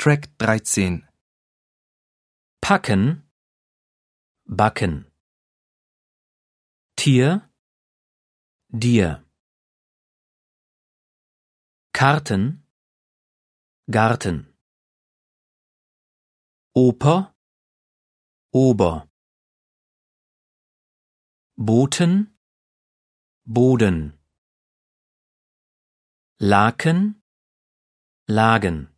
Track 13. Packen, backen. Tier, Dir. Karten, Garten. Oper, Ober. Boten, Boden. Laken, Lagen.